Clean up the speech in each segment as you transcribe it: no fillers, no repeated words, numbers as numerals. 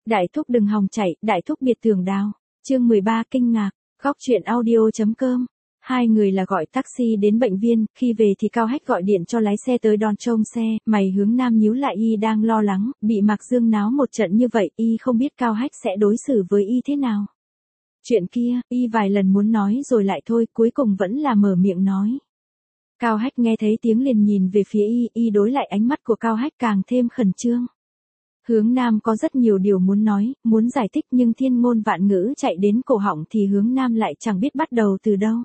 Đại thúc đừng hòng chạy, đại thúc biệt tường đào. Chương 13 kinh ngạc, góc truyện audio.com. Hai người là gọi taxi đến bệnh viện, khi về thì Cao Hách gọi điện cho lái xe tới đón trông xe, mày hướng Nam nhíu lại y đang lo lắng, bị Mạc Dương náo một trận như vậy, y không biết Cao Hách sẽ đối xử với y thế nào. Chuyện kia, y vài lần muốn nói rồi lại thôi, cuối cùng vẫn là mở miệng nói. Cao Hách nghe thấy tiếng liền nhìn về phía y đối lại ánh mắt của Cao Hách càng thêm khẩn trương. Hướng Nam có rất nhiều điều muốn nói, muốn giải thích nhưng thiên ngôn vạn ngữ chạy đến cổ họng thì Hướng Nam lại chẳng biết bắt đầu từ đâu.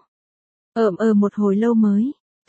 Một hồi lâu mới,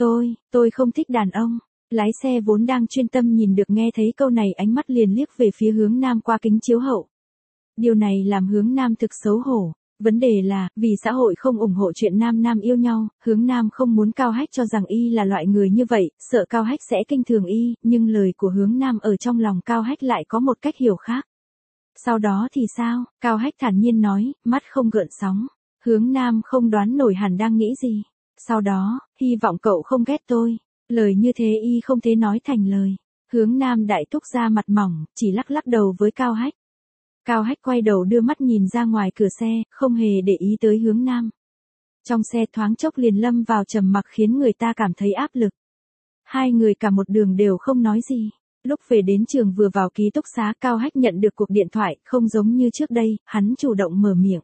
tôi không thích đàn ông. Lái xe vốn đang chuyên tâm nhìn được nghe thấy câu này ánh mắt liền liếc về phía Hướng Nam qua kính chiếu hậu. Điều này làm Hướng Nam thực xấu hổ. Vấn đề là, vì xã hội không ủng hộ chuyện nam nam yêu nhau, Hướng Nam không muốn Cao Hách cho rằng y là loại người như vậy, sợ Cao Hách sẽ kinh thường y, nhưng lời của Hướng Nam ở trong lòng Cao Hách lại có một cách hiểu khác. Sau đó thì sao? Cao Hách thản nhiên nói, mắt không gợn sóng. Hướng Nam không đoán nổi hẳn đang nghĩ gì. Sau đó, hy vọng cậu không ghét tôi. Lời như thế y không thể nói thành lời. Hướng Nam đại thúc ra mặt mỏng, chỉ lắc lắc đầu với Cao Hách. Cao Hách quay đầu đưa mắt nhìn ra ngoài cửa xe, không hề để ý tới Hướng Nam. Trong xe thoáng chốc liền lâm vào trầm mặc khiến người ta cảm thấy áp lực. Hai người cả một đường đều không nói gì. Lúc về đến trường vừa vào ký túc xá Cao Hách nhận được cuộc điện thoại, không giống như trước đây, hắn chủ động mở miệng.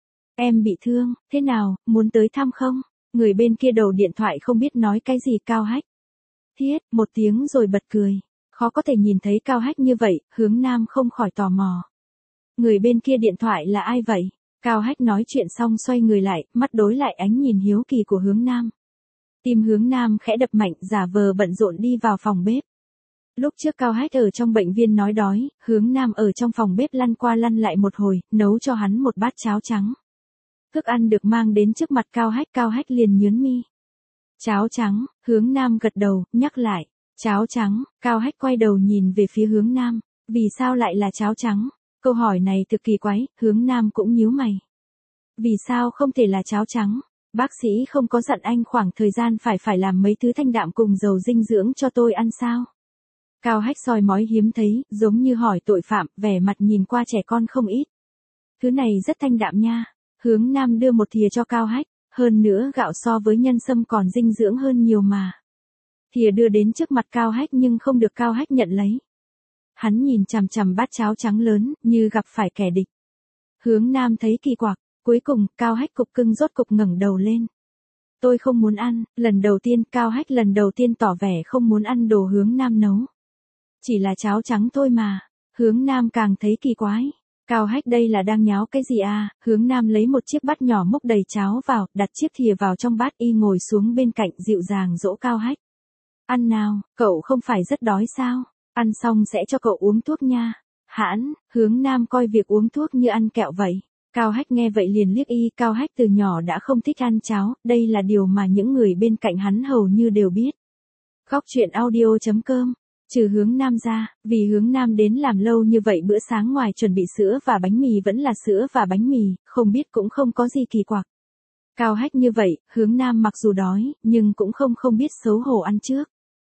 Em bị thương, thế nào, muốn tới thăm không? Người bên kia đầu điện thoại không biết nói cái gì Cao Hách. Thiết, một tiếng rồi bật cười. Khó có thể nhìn thấy Cao Hách như vậy, Hướng Nam không khỏi tò mò. Người bên kia điện thoại là ai vậy? Cao Hách nói chuyện xong xoay người lại, mắt đối lại ánh nhìn hiếu kỳ của Hướng Nam. Tim Hướng Nam khẽ đập mạnh, giả vờ bận rộn đi vào phòng bếp. Lúc trước Cao Hách ở trong bệnh viện nói đói, Hướng Nam ở trong phòng bếp lăn qua lăn lại một hồi, nấu cho hắn một bát cháo trắng. Thức ăn được mang đến trước mặt Cao Hách liền nhướng mi. Cháo trắng, Hướng Nam gật đầu, nhắc lại. Cháo trắng, Cao Hách quay đầu nhìn về phía Hướng Nam. Vì sao lại là cháo trắng? Câu hỏi này thực kỳ quái, Hướng Nam cũng nhíu mày. Vì sao không thể là cháo trắng? Bác sĩ không có dặn anh khoảng thời gian phải làm mấy thứ thanh đạm cùng giàu dinh dưỡng cho tôi ăn sao? Cao Hách soi mói hiếm thấy, giống như hỏi tội phạm, vẻ mặt nhìn qua trẻ con không ít. Thứ này rất thanh đạm nha. Hướng Nam đưa một thìa cho Cao Hách, hơn nữa gạo so với nhân sâm còn dinh dưỡng hơn nhiều mà. Thìa đưa đến trước mặt Cao Hách nhưng không được Cao Hách nhận lấy. Hắn nhìn chằm chằm bát cháo trắng lớn, như gặp phải kẻ địch. Hướng Nam thấy kỳ quặc, cuối cùng, Cao Hách cục cưng rốt cục ngẩng đầu lên. Tôi không muốn ăn, lần đầu tiên Cao Hách lần đầu tiên tỏ vẻ không muốn ăn đồ Hướng Nam nấu. Chỉ là cháo trắng thôi mà, Hướng Nam càng thấy kỳ quái. Cao Hách đây là đang nháo cái gì à? Hướng Nam lấy một chiếc bát nhỏ múc đầy cháo vào, đặt chiếc thìa vào trong bát y ngồi xuống bên cạnh dịu dàng dỗ Cao Hách. Ăn nào, cậu không phải rất đói sao? Ăn xong sẽ cho cậu uống thuốc nha. Hãn, Hướng Nam coi việc uống thuốc như ăn kẹo vậy. Cao Hách nghe vậy liền liếc y, Cao Hách từ nhỏ đã không thích ăn cháo, đây là điều mà những người bên cạnh hắn hầu như đều biết. Góc truyện audio.com. Trừ Hướng Nam ra, vì Hướng Nam đến làm lâu như vậy bữa sáng ngoài chuẩn bị sữa và bánh mì vẫn là sữa và bánh mì, không biết cũng không có gì kỳ quặc. Cao Hách như vậy, Hướng Nam mặc dù đói, nhưng cũng không biết xấu hổ ăn trước.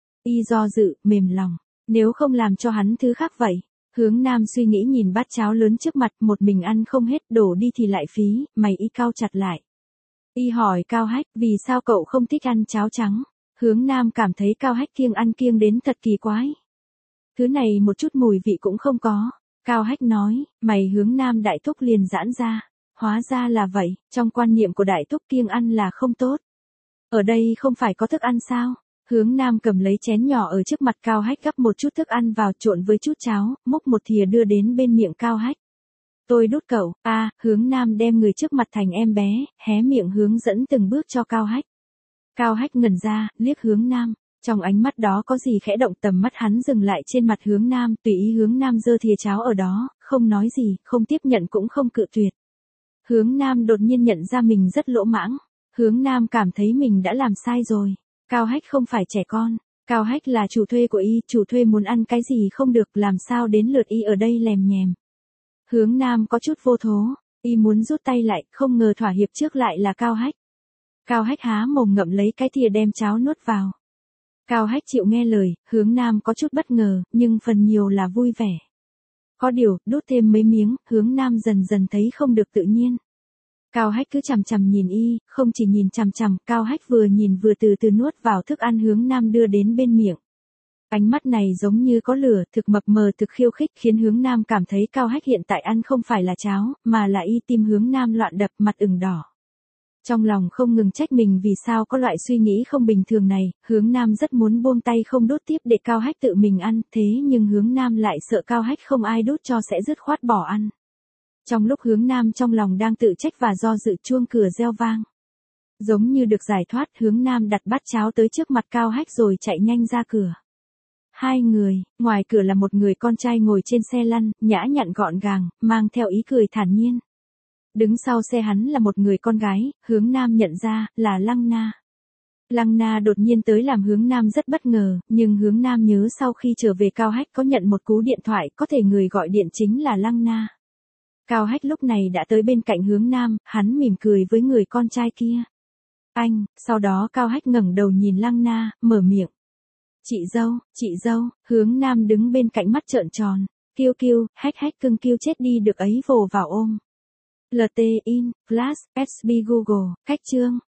Y do dự, mềm lòng, nếu không làm cho hắn thứ khác vậy. Hướng Nam suy nghĩ nhìn bát cháo lớn trước mặt, một mình ăn không hết, đổ đi thì lại phí, mày y cau chặt lại. Y hỏi Cao Hách, vì sao cậu không thích ăn cháo trắng? Hướng Nam cảm thấy Cao Hách kiêng ăn kiêng đến thật kỳ quái. Thứ này một chút mùi vị cũng không có. Cao Hách nói, mày Hướng Nam đại thúc liền giãn ra. Hóa ra là vậy, trong quan niệm của đại thúc kiêng ăn là không tốt. Ở đây không phải có thức ăn sao? Hướng Nam cầm lấy chén nhỏ ở trước mặt Cao Hách gắp một chút thức ăn vào trộn với chút cháo, múc một thìa đưa đến bên miệng Cao Hách. Tôi đút cậu, Hướng Nam đem người trước mặt thành em bé, hé miệng hướng dẫn từng bước cho Cao Hách. Cao Hách ngẩn ra, liếc Hướng Nam, trong ánh mắt đó có gì khẽ động, tầm mắt hắn dừng lại trên mặt Hướng Nam, tùy ý Hướng Nam giơ thìa cháo ở đó, không nói gì, không tiếp nhận cũng không cự tuyệt. Hướng Nam đột nhiên nhận ra mình rất lỗ mãng, Hướng Nam cảm thấy mình đã làm sai rồi. Cao Hách không phải trẻ con, Cao Hách là chủ thuê của y, chủ thuê muốn ăn cái gì không được, làm sao đến lượt y ở đây lèm nhèm. Hướng Nam có chút vô thố, y muốn rút tay lại, không ngờ thỏa hiệp trước lại là Cao Hách. Cao Hách há mồm ngậm lấy cái thìa đem cháo nuốt vào. Cao Hách chịu nghe lời, Hướng Nam có chút bất ngờ, nhưng phần nhiều là vui vẻ. Có điều, đút thêm mấy miếng, Hướng Nam dần dần thấy không được tự nhiên. Cao Hách cứ chằm chằm nhìn y, không chỉ nhìn chằm chằm, Cao Hách vừa nhìn vừa từ từ nuốt vào thức ăn Hướng Nam đưa đến bên miệng. Ánh mắt này giống như có lửa, thực mập mờ thực khiêu khích khiến Hướng Nam cảm thấy Cao Hách hiện tại ăn không phải là cháo, mà là y. Tim Hướng Nam loạn đập, mặt ửng đỏ. Trong lòng không ngừng trách mình vì sao có loại suy nghĩ không bình thường này, Hướng Nam rất muốn buông tay không đút tiếp để Cao Hách tự mình ăn, thế nhưng Hướng Nam lại sợ Cao Hách không ai đút cho sẽ dứt khoát bỏ ăn. Trong lúc Hướng Nam trong lòng đang tự trách và do dự, chuông cửa reo vang. Giống như được giải thoát, Hướng Nam đặt bát cháo tới trước mặt Cao Hách rồi chạy nhanh ra cửa. Hai người, ngoài cửa là một người con trai ngồi trên xe lăn, nhã nhặn gọn gàng, mang theo ý cười thản nhiên. Đứng sau xe hắn là một người con gái, Hướng Nam nhận ra, là Lăng Na. Lăng Na đột nhiên tới làm Hướng Nam rất bất ngờ, nhưng Hướng Nam nhớ sau khi trở về Cao Hách có nhận một cú điện thoại, có thể người gọi điện chính là Lăng Na. Cao Hách lúc này đã tới bên cạnh Hướng Nam, hắn mỉm cười với người con trai kia. Anh, sau đó Cao Hách ngẩng đầu nhìn Lăng Na, mở miệng. Chị dâu, Hướng Nam đứng bên cạnh mắt trợn tròn. Kiêu kiêu, hách cưng kiêu chết đi được ấy vồ vào ôm. LT in, Flash, SB Google, khách chương.